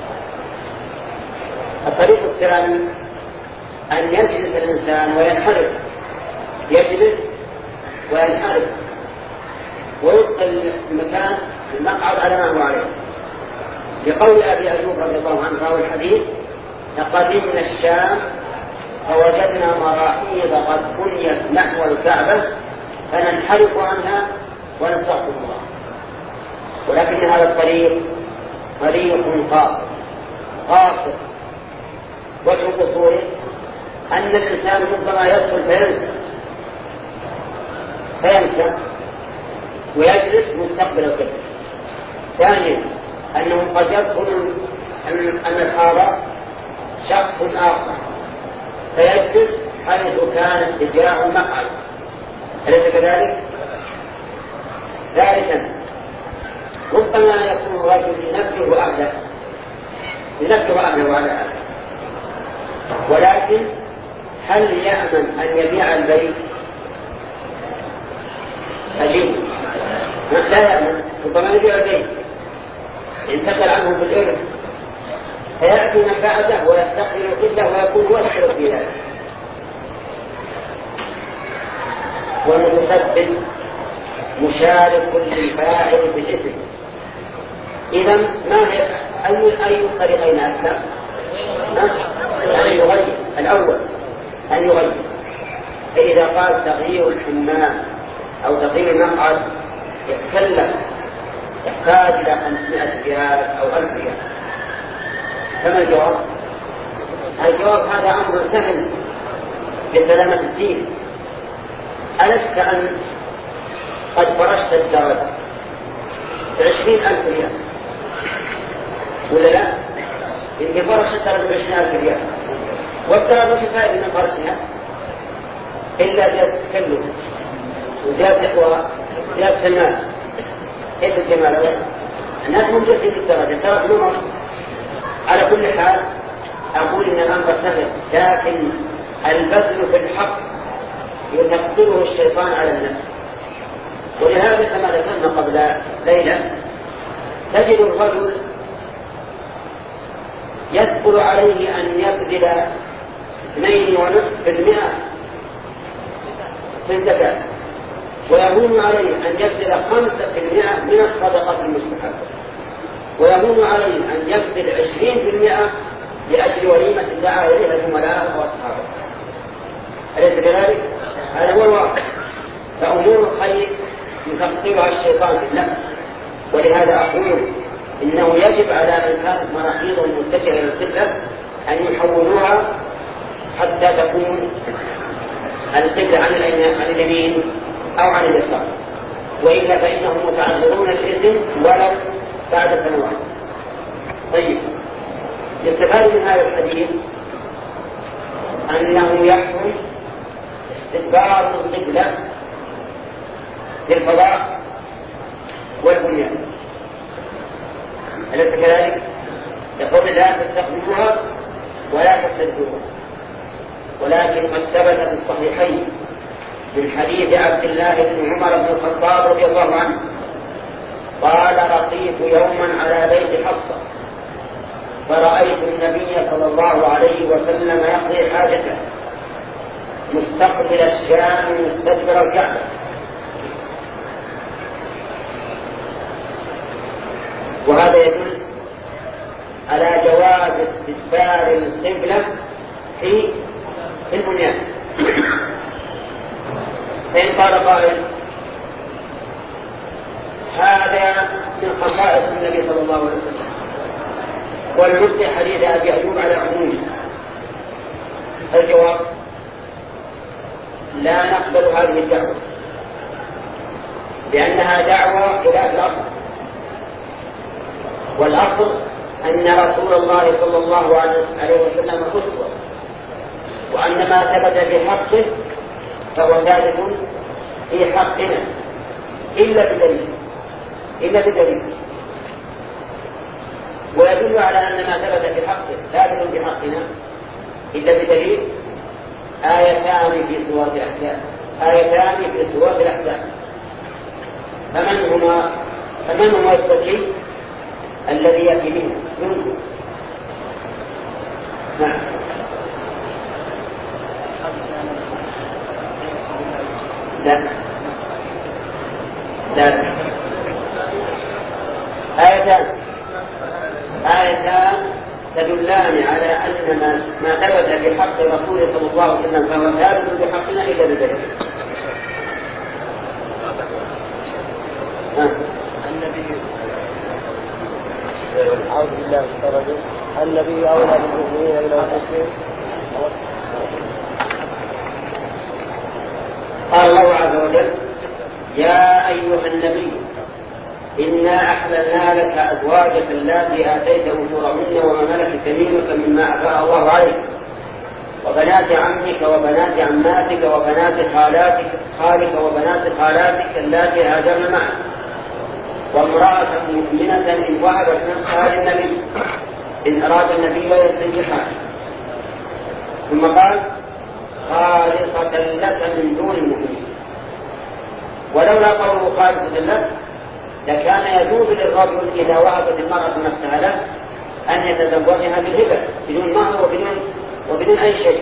الطريق الثاني أن يجلس الإنسان وينحرف، يجلس وينحرف ويبقى المكان المقعد على ما هو عليه، لقول أبي أيوب رضي الله عنه راوي الحديث قدمنا الشام فوجدنا مراحيض قد بنيت نحو الكعبة فننحرف عنها ونستغفر الله. ولكن هذا الطريق طريق قاصر قاصر وجه قصوره أن الإنسان ربما يدخل فينسى فينسى ويجلس مستقبل القبلة. ثانيا أنه قد يدخل أن هذا شخص آخر فيجلس حيث كان اتجاه المقعد، أليس كذلك؟ ثالثا ربما يكون الرجل ينبه أهله ينبه أهله على هذا، ولكن هل يأمن أن يبيع البيت؟ أجيب لا يأمن، ربما يبيع البيت ينتقل عنه بالإرث فيأتي من بعده ويستقبل القبلة ويكون هو الحر في ذلك. والمتسبب مشارك للفاعل بالإثم. إذا ما هي أي أي الطريقين أكثر؟ أن يغير. الأول أن يغير، فإذا قال تغيير الحمام أو تغيير المقعد يتكلف يحتاج إلى خمسمائة ريال أو ألف ريال، فما الجواب؟ الجواب هذا أمر سهل بسلامة الدين. ألست أن قد فرشت الدرجة بعشرين ألف ريال ولا لا؟ إنك فرشت الدرجة بعشرين ألف ريال والدرجة مش فائدة من فرشها إلا زيادة التكلف وزيادة وزيادة المال. إيش الجمال؟ الناس مجرد في الدرجة الدرجة نمر. على كل حال أقول إن الأمر سهل، لكن البذل في الحق يثقله الشيطان على النفس. ولهذا كما ذكرنا قبل ليلة تجد الرجل يثقل عليه أن يبذل اثنين ونصف في المئة في الزكاة، ويهون عليه أن يبذل خمسة في المئة من الصدقة المستحبة، ويهون عليه أن يبذل عشرين في المئة لأجل وليمة دعا إليها زملائه وأصحابه. أليس كذلك؟ هذا هو الواقع. فأمور الخير يثقلها الشيطان بالنفس، ولهذا أقول إنه يجب على من كانت مراحيضهم متجهة إلى القبلة أن يحولوها حتى تكون القبلة عن اليمين أو عن اليسار، وإلا فإنهم متعذرون الإثم ولو بعد سنوات. طيب، يستفاد من هذا الحديث أنه يحرم استدبار القبلة للفضاء والبنيان، أليس كذلك؟ يقول لا تستقبلوها ولا تستدبروها، ولكن قد ثبت في الصحيحين من حديث عبد الله بن عمر بن الخطاب رضي الله عنه قال: رقيت يوما على بيت حفصة فرأيت النبي صلى الله عليه وسلم يقضي حاجته مستقبل الشام مستدبر الكعبة، وهذا يدل على جواز استدبار القبلة في البنيان. فإن قال قائل هذا من خصائص النبي صلى الله عليه وسلم والمبدأ حديث أبي أيوب على عمومه، الجواب: لا نقبل هذه الدعوة، لأنها دعوة خلاف الأصل، والأصل أن رسول الله صلى الله عليه وسلم أسوة، وأن ما ثبت في حقه فهو ثابت في حقنا إلا بدليل إلا بدليل ويدل على أن ما ثبت في حقه ثابت في حقنا إلا بدليل آيتان في سورة الأحزاب آيتان في سورة الأحزاب فمن هما فمن هو الذكي الذي يأتي به منه؟ نعم. لا لا آيتان آيتان تدلان على أن ما, ما ثبت في حق رسول صلى الله عليه وسلم فهو ثابت بحقنا إلا بدليل. النبي أعوذ بالله من الشيطان الرجيم. النبي أولى بالمؤمنين من أنفسهم. قال الله عز وجل: يا أيها النبي إنا أحللنا لك أزواجك اللاتي آتيت أجورهن وما ملكت يمينك مما أفاء الله عليك وبنات عمك وبنات عماتك وبنات خالاتك خالك وبنات خالاتك اللاتي هاجرن معك وامرأة مؤمنة إن وهبت نفسها للنبي إن أراد النبي يستنكحها. ثم قال: خالصة لك من دون المؤمنين. ولولا قوله خالصة لك لكان يجوز للرجل إذا وهبت المرأة نفسها له أن يتزوجها بالهبة بدون مهر وبدون وبدون أي شيء.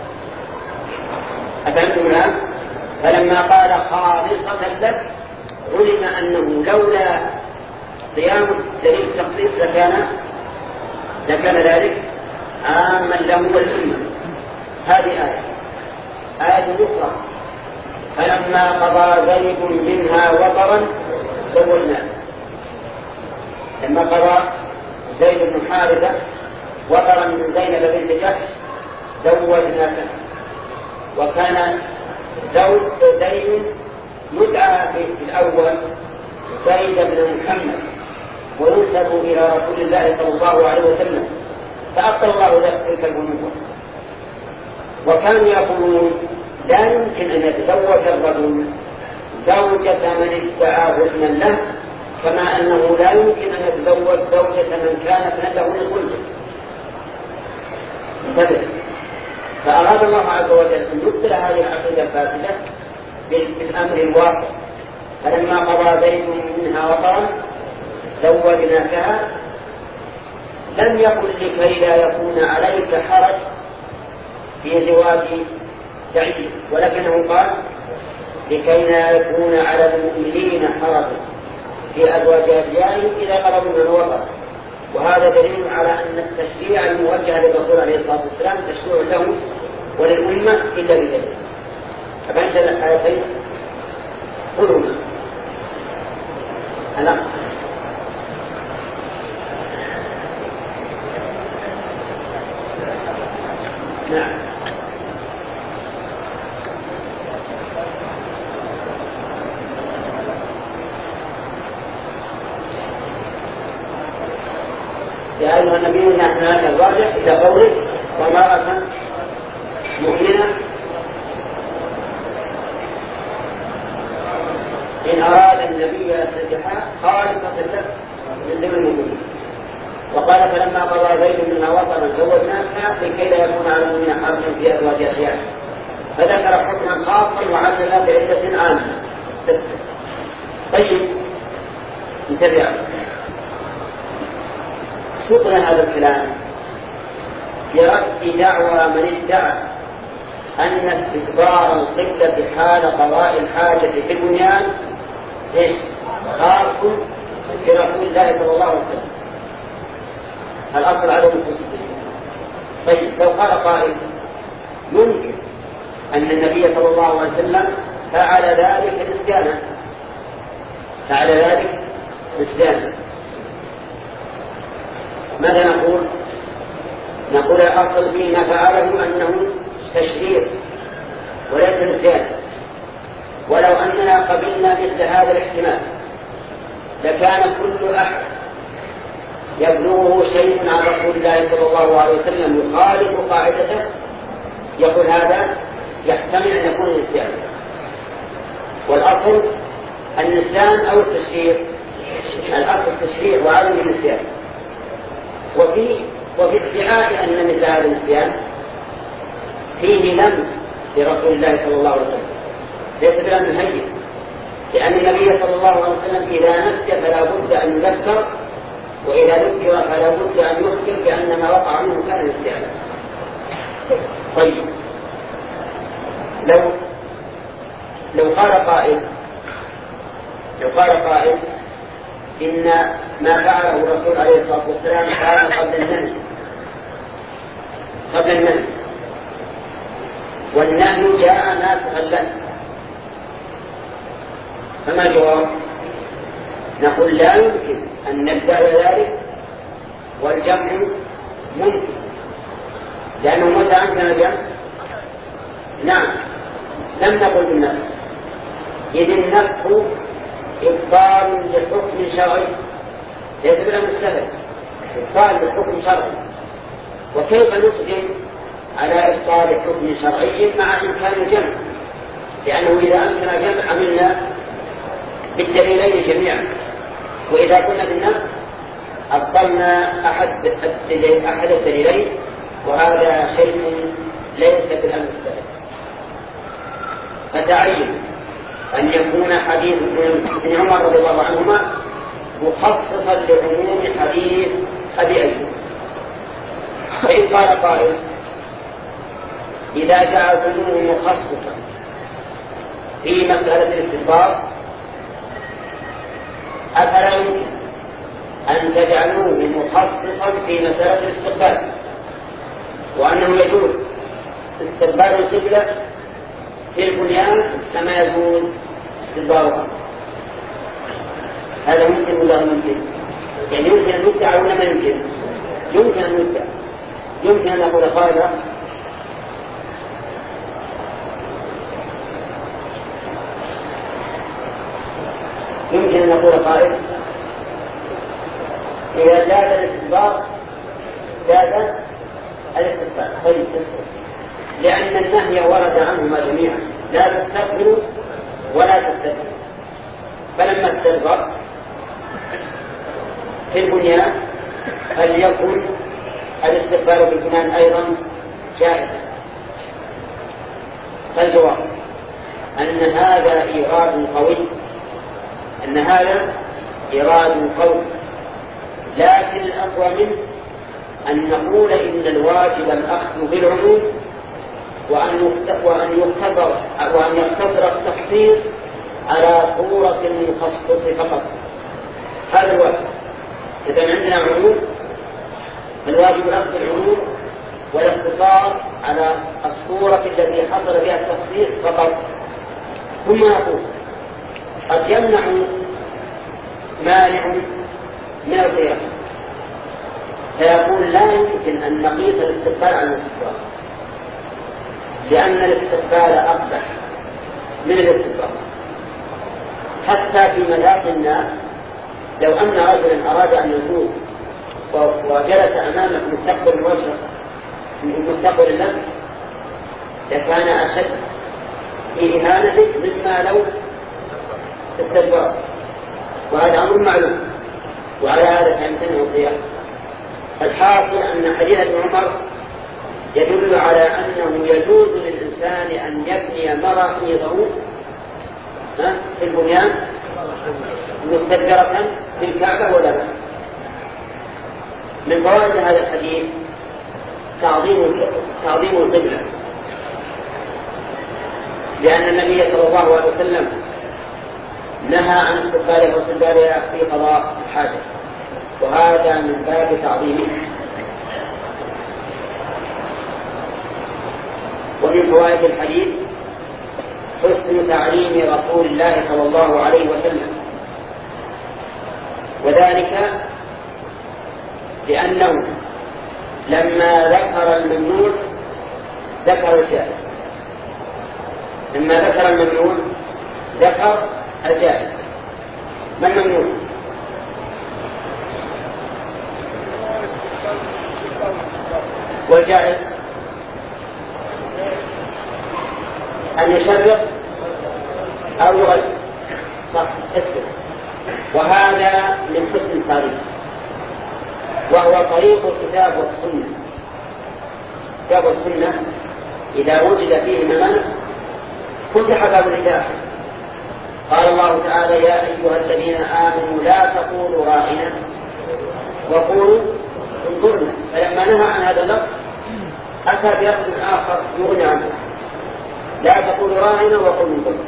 أفهمتم الآن؟ فلما قال خالصة لك علم أنه لولا قيام دليل التخصيص لكان لكان ذلك عاما له والأمة. هذه آية آية أخرى: فلما قضى زيد منها وطرا زوجناه. لما قضى زيد بن حارثة وطرا من زينب بنت جحش زوجناه. وكان زوج زيد يدعى في الأول زيد بن محمد وينسب إلى رسول الله صلى الله عليه وسلم، فأبطل الله تلك البنوة. وكانوا يقولون لا يمكن أن يتزوج الرجل زوجة من ادعى ابنا له كما أنه لا يمكن أن يتزوج زوجة من كانت ابنته لصلبه. انتبه. فأراد الله عز وجل أن يبطل هذه العقيدة الفاسدة بالأمر الواقع: فلما قضى زيد منها وطرا زوجناكها لم يقل لكي لا يكون عليك حرج في زواج سعيد، ولكنه قال لكي لا يكون على المؤمنين حرج في أزواج أدعيائهم إذا قربوا من الوطن. وهذا دليل على أن التشريع الموجه للرسول عليه الصلاة والسلام تشريع له وللأمة إلا بدليل. فبعد الآيتين قلهما ألا نعم يا أيها النبي نحن هذا الراجع إلى قوله وامرأة مؤمنة إن أراد النبي يستفتحها خالصة له من دون المؤمنين. وقال فلما قضى زيد منها وطنا زوجناها لكي لا يكون على المؤمنين حرج في أزواج أدعيائهم، فذكر حكما خاصا وعزل بعدة عامة. طيب انتبه، سقنا هذا الكلام برد دعوى من ادعى أن استكبار القبلة حال قضاء الحاجة في البنيان ايش؟ خاص برسول الله صلى الله عليه وسلم. الأصل عدم الخصوصية. طيب لو قال قائل يمكن أن النبي صلى الله عليه وسلم فعل ذلك نسيانا، فعل ذلك نسيانا، ماذا نقول؟ نقول الأصل فيما فعله أنه تشريع وليس نسيان. ولو أننا قبلنا مثل هذا الاحتمال لكان كل أحد يبلغه شيء عن رسول الله صلى الله عليه وسلم يخالف قاعدته يقول هذا يحتمل أن يكون نسيان. والأصل النسيان أو التشريع، الأصل التشريع وعدم النسيان. وفي وفي ادعاء أن مثل هذا النسيان فيه لمس لرسول الله صلى الله عليه وسلم ليس بلمس هين، لأن النبي صلى الله عليه وسلم إذا نسي فلا بد أن يذكر، وإذا ذكر فلا بد أن يخبر بأن ما وقع منه كان نسيانا. طيب لو لو قال قائل لو قال قائل إن ما فعله الرسول عليه الصلاة والسلام كان قبل النهي قبل النهي والنهي جاء ناسخا له، فما الجواب؟ نقول لا يمكن أن نبدأ ذلك والجمع ممكن، لأنه متى عندنا الجمع؟ نعم لم نقل بالنفس، إذ النفس إبطال لحكم شرعي ليس بلا مستهل، إبطال لحكم شرعي. وكيف نقدم على إبطال حكم شرعي مع إمكان الجمع؟ لأنه إذا أمكن الجمع عملنا بالدليلين جميعا، وإذا كنا بالنفس أبطلنا أحد أحد الدليلين، وهذا شيء ليس بالأمر السهل. فتعين أن يكون حديث ابن عمر رضي الله عنهما مخصصا لعموم حديث أبي أيوب. فإن قال قائل إذا جعلتموه مخصصا في مسألة الاستنباط أفلا يمكن أن تجعلوه مخصصا في مسألة الاستقبال، وأنه يجوز استقبال القبلة في البنيان كما يجوز استدبارها؟ هذا ممكن ولا ممكن؟ يعني يمكن أن نبدع ولا ما يمكن؟ يمكن أن نبدع. يمكن أن نقول قائلا يمكن أن نقول قائل إذا جاز الاستدبار جاز الاستقبال. طيب لأن النهي ورد عنهما جميعا لا تستقبلوا ولا تستدبروا، فلما استدبر في البنيان فليكن الاستقبال بالبنيان أيضا جائزا. فالجواب أن هذا إيراد قوي أن هذا إيراد قوي لكن الأقوى منه أن نقول إن الواجب الأخذ بالعموم وأن يقتصر وأن يقتصر التخصيص على صورة المخصص فقط. هذا الواجب. إذا عندنا عموم الواجب الأخذ بالعموم والاقتصار على الصورة التي حصل بها التخصيص فقط. ثم نقول قد يمنع مانع من القياس فيقول لا يمكن أن نقيس الاستقبال على الاستقبال لأن الاستقبال أقبح من الاستقبال. حتى في مذاق الناس لو أن رجلا أراد أن يذوب وجلس أمامك مستقبل الوجه مستقبل اللب لكان أشد في إهانتك مما لو استدبر، وهذا أمر معلوم، وعلى هذا فيمتنع القياس. الحاصل أن حديث ابن عمر يدل على أنه يجوز للإنسان أن يبني مراحيضه في البنيان مستدبرة في الكعبة ولا لا. من فوائد هذا الحديث تعظيم تعظيم القبلة، لأن النبي صلى الله عليه وسلم نهى عن استقبالها واستدبارها في قضاء الحاجة، وهذا من باب تعظيمه. ومن فوائد الحديث حسن تعليم رسول الله صلى الله عليه وسلم، وذلك لأنه لما ذكر الممنوع ذكر الجائز، لما ذكر الممنوع ذكر الجائز. ما الممنوع؟ والجائز أن يشرق أو يغير، صح اسكت. وهذا من حسن التاريخ، وهو طريق الكتاب والسنة. الكتاب والسنة إذا وجد فيه ممانع فتح باب الإباحة. قال الله تعالى: يا أيها الذين آمنوا لا تقولوا راعنا وقولوا انظرنا. فلما نهى عن هذا اللفظ أتى بلفظ آخر يغني عنه: لا تقولوا راعنا وقولوا انظرنا.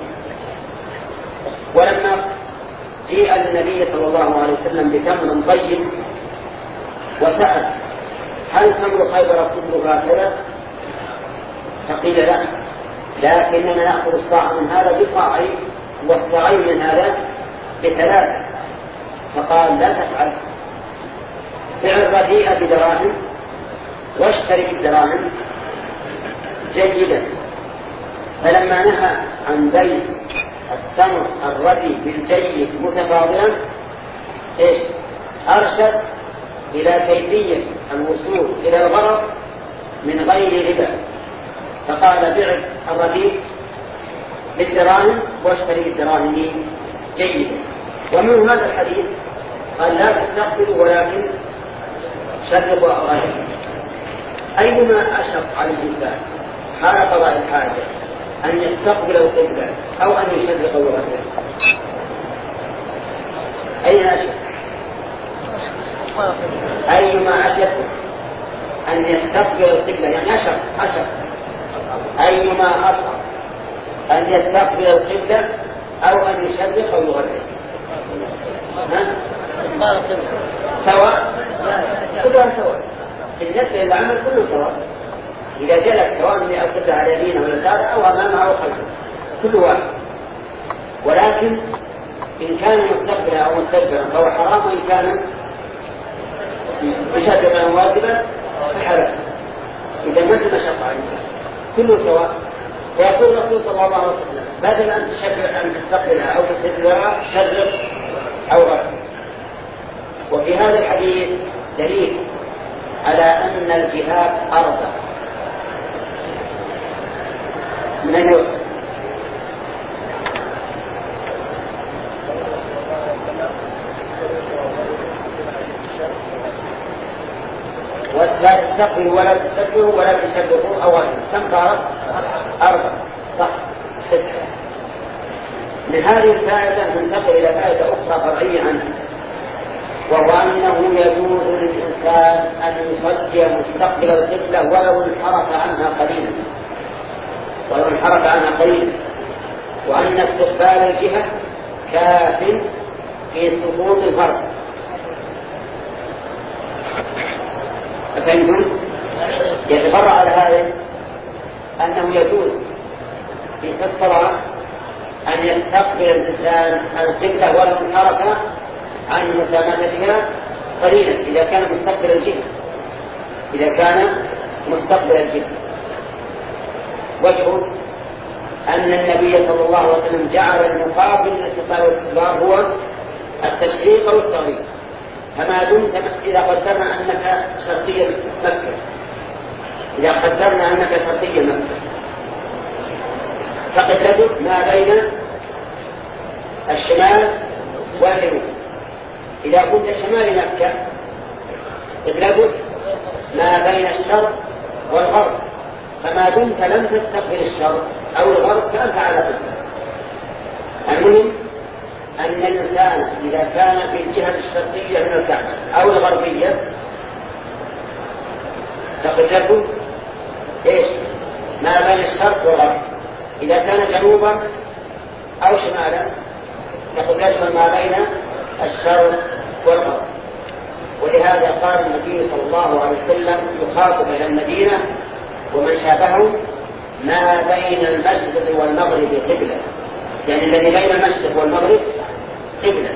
ولما جيء النبي صلى الله عليه وسلم بتمر طيب وسأل: هل تمر خيبر كلها كذا؟ فقيل: لا، لكننا نأخذ الصاع من هذا بصاعين والصاعين من هذا بثلاث. فقال: لا تفعل، بع الرديء بدراهم واشتري بالدراهم جيدا. فلما نهى عن بيع التمر الردي بالجيد متفاضلا ايش؟ أرشد إلى كيفية الوصول إلى الغرض من غير ربا، فقال: بع الرديء بالدراهم واشتري بالدراهم جيدا. ومن هذا الحديث قال: لا تستقبلوا ولكن شربوا أغاني. أيما أشق على الإنسان حال قضاء الحاجة أن يستقبل القبلة أو أن يشرق وغيره؟ أين أشق؟ أيما أشق أن يستقبل القبلة، يعني أشق أشق أيما أصعب أن يستقبل القبلة أو أن يشرق أو يغرب؟ سواء، كلها سواء. بالنسبة للعمل كله سواء. إذا جلس سواء القبلة على يمينه ولا يساره أو أمامه أو خلفه كل واحد. ولكن إن كان مستقبلا أو مستدبرا فهو حرام، وإن كان مشرقا واجبا فحرام. إذا ما في مشقة على الإنسان كله سواء. ويقول الرسول صلى الله عليه وسلم: بدل أن تشرق أن تستقبلها أو تستدبرها شرق أو غرب. وفي هذا الحديث دليل على أن الجهاد أربع من اليوم. ولا تستقبلوا ولا تستدبروا ولا تشرقوا أو غرب. كم صارت؟ أربع، صح، ستة. من هذه الفائدة ننتقل إلى فائدة أخرى فرعية عنها، وهو أنه يجوز للإنسان الإنسان أن يصلي مستقبل القبلة ولو انحرف عنها قليلا ولو انحرف عنها قليلا وأن استقبال الجهة كاف في سقوط الفرض. أفهمتم؟ يتفرع على هذا أنه يجوز في الصلاة أن يستقبل الإنسان القبلة ولو انحرف عن مسامتها قليلا إذا كان مستقبل الجهة إذا كان مستقبل الجهة. وجهه أن النبي صلى الله عليه وسلم جعل المقابل لاستقبال الاستقبال هو التشريق أو التغريب. فما دمت إذا قدرنا أنك شرقي مكة إذا قدرنا أنك شرقي مكة فقبلتك ما بين الشمال والجنوب. إذا كنت شمال مكة قبلتك ما بين الشرق والغرب، فما دمت لم تستقبل الشرق أو الغرب فأنت على قبلة. المهم أن الإنسان إذا كان في الجهة الشرقية من الكعبة أو الغربية فقبلته إيش؟ ما بين الشرق والغرب. إذا كان جنوبا أو شمالا فقبلته ما بين الشرق والغرب. ولهذا قال النبي صلى الله عليه وسلم يخاطب إلى المدينة ومن شابهه ما بين المشرق والمغرب قبلة، يعني الذي بين المشرق والمغرب قبلة.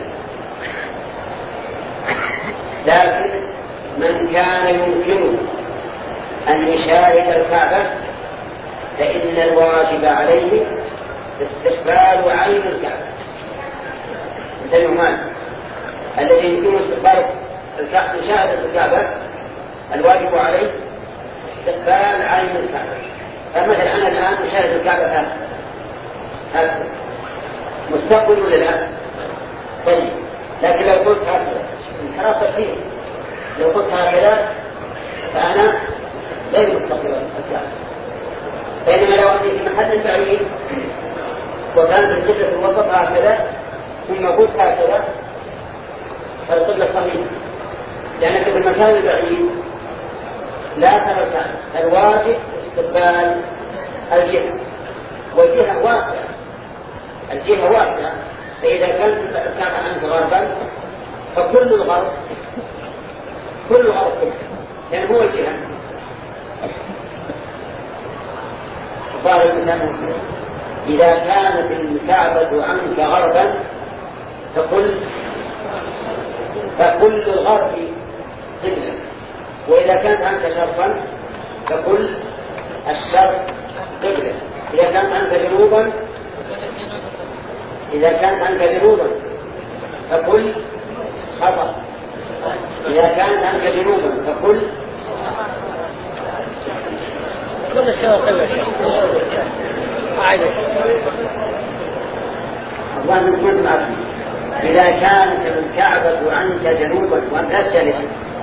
لكن من كان يمكنه أن يشاهد الكعبة فإن الواجب عليه استقبال عين الكعبة. انتبهوا، الذي يمكنه استقبال الكعبة مشاهدة الكعبة الواجب عليه استقبال عين الكعبة. فمثلا أنا الآن أشاهد الكعبة هذا مستقبل ولا لا؟ طيب، لكن لو قلت هكذا انحراف فيه، لو قلت هكذا فأنا غير مستقبل الكعبة. بينما لو أني في محل بعيد وكانت القبلة في الوسط هكذا ثم قلت هكذا فالقبلة صحيحة، لأنك في المكان البعيد لا ترى الواجب استقبال الجهة، والجهة واسعة، الجهة واسعة. فإذا كانت الكعبة عنك غربا فكل الغرب كل الغرب لأن هو الجهة. قال الإمام إذا كانت الكعبة عنك غربا فكل فكل الغرب قبلة، وإذا كانت عنك شرقا فكل الشرق قبلة. إذا كانت عنك جنوبا إذا كانت عنك جنوبا فكل خطأ. إذا كانت عنك جنوبا فكل كل الشرق قبلة. الله من معكم. إذا كانت الكعبة عنك جنوبا وأنت أسجلت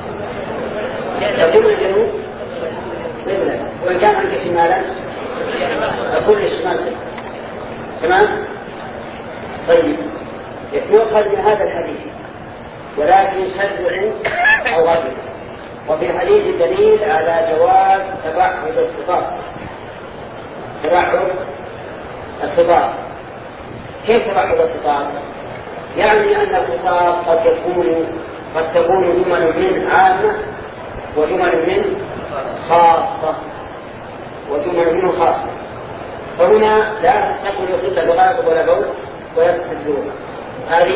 فكل الجنوب قبلة، وإن كان عنك شمالا فكل الشمال قبلة. تمام؟ طيب، يؤخذ من هذا الحديث ولكن شرعوا أو غيره. وفي الحديث دليل على جواز تبعد الخطاب. تبعد الخطاب كيف تبعد الخطاب؟ يعني أن الخطاب قد يكون قد تكون جمل من عامة وجمل من خاصة وجمل من خاصة. فهنا لا تستقبل القبلة بغائب ولا بول ولا تستدلون. هذه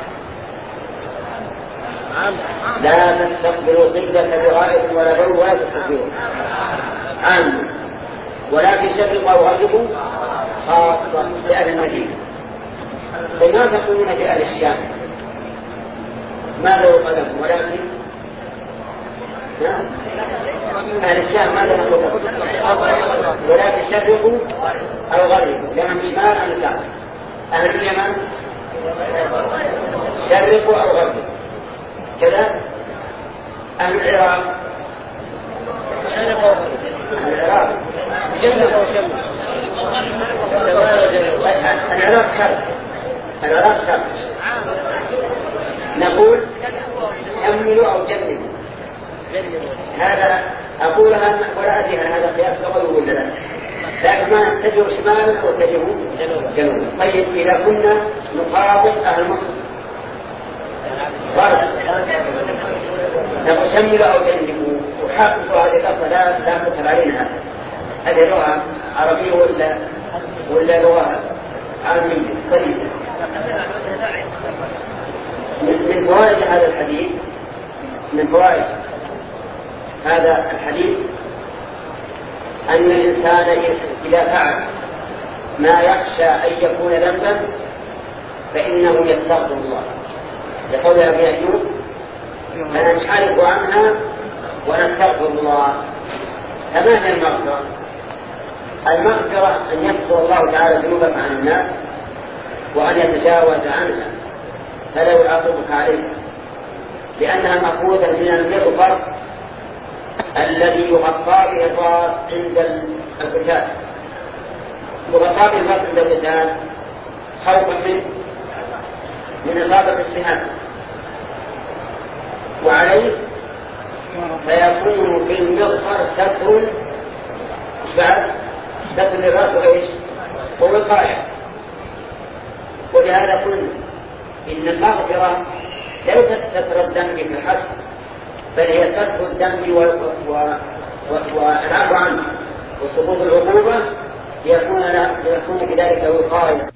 لا تستقبل القبلة بغائب ولا بول ولا تستدلون عامة، ولكن شرق أو غرب خاصة لأهل المدينة. فما تقولون في أهل الشام؟ ماذا يقال لهم؟ ولكن أهل الشام ماذا نقول لهم؟ ولكن شرقوا أو غربوا، اليمن شمال عن الكعبة. أهل اليمن شرقوا أو غربوا كذا. أهل العراق أهل العراق جنبوا وشمال. العراق شرق العراق شرق. نقول كملوا أو جنبوا هذا أقولها ولا أدري هل هذا قياس لغوي ولا لا، لكن ما تجه شمالا وتجه جنوبا. طيب إذا كنا نقابل أهل مصر نبغى شمل أو جنبوا وحققوا هذه اللفظة لا لا تدخل علينا. هذه لغة عربية ولا ولا لغة عامية؟ طيب من فوائد هذا الحديث من فوائد هذا الحديث أن الإنسان إذا فعل ما يخشى أن يكون ذنبا فإنه يستغفر الله، لقول أبي أيوب فننحرف عنها ونستغفر الله. فما هي المغفرة؟ المغفرة أن يغفر الله تعالى ذنوبك عن الناس وأن يتجاوز عنها فلا يعاقبك عليها، لأنها مأخوذة من المغفر الذي يغطى به الراس عند القتال. يغطى به الراس عند القتال خوفا من من إصابة السهام، وعليه فيكون في المغفر ستر بعد ستر للراس وإيش ووقاية. ولهذا قلنا إن المغفرة ليست ستر الذنب في الحد، بل هي ستر الذنب والعفو عنه وسقوط العقوبة، يكون يكون بذلك وقاية.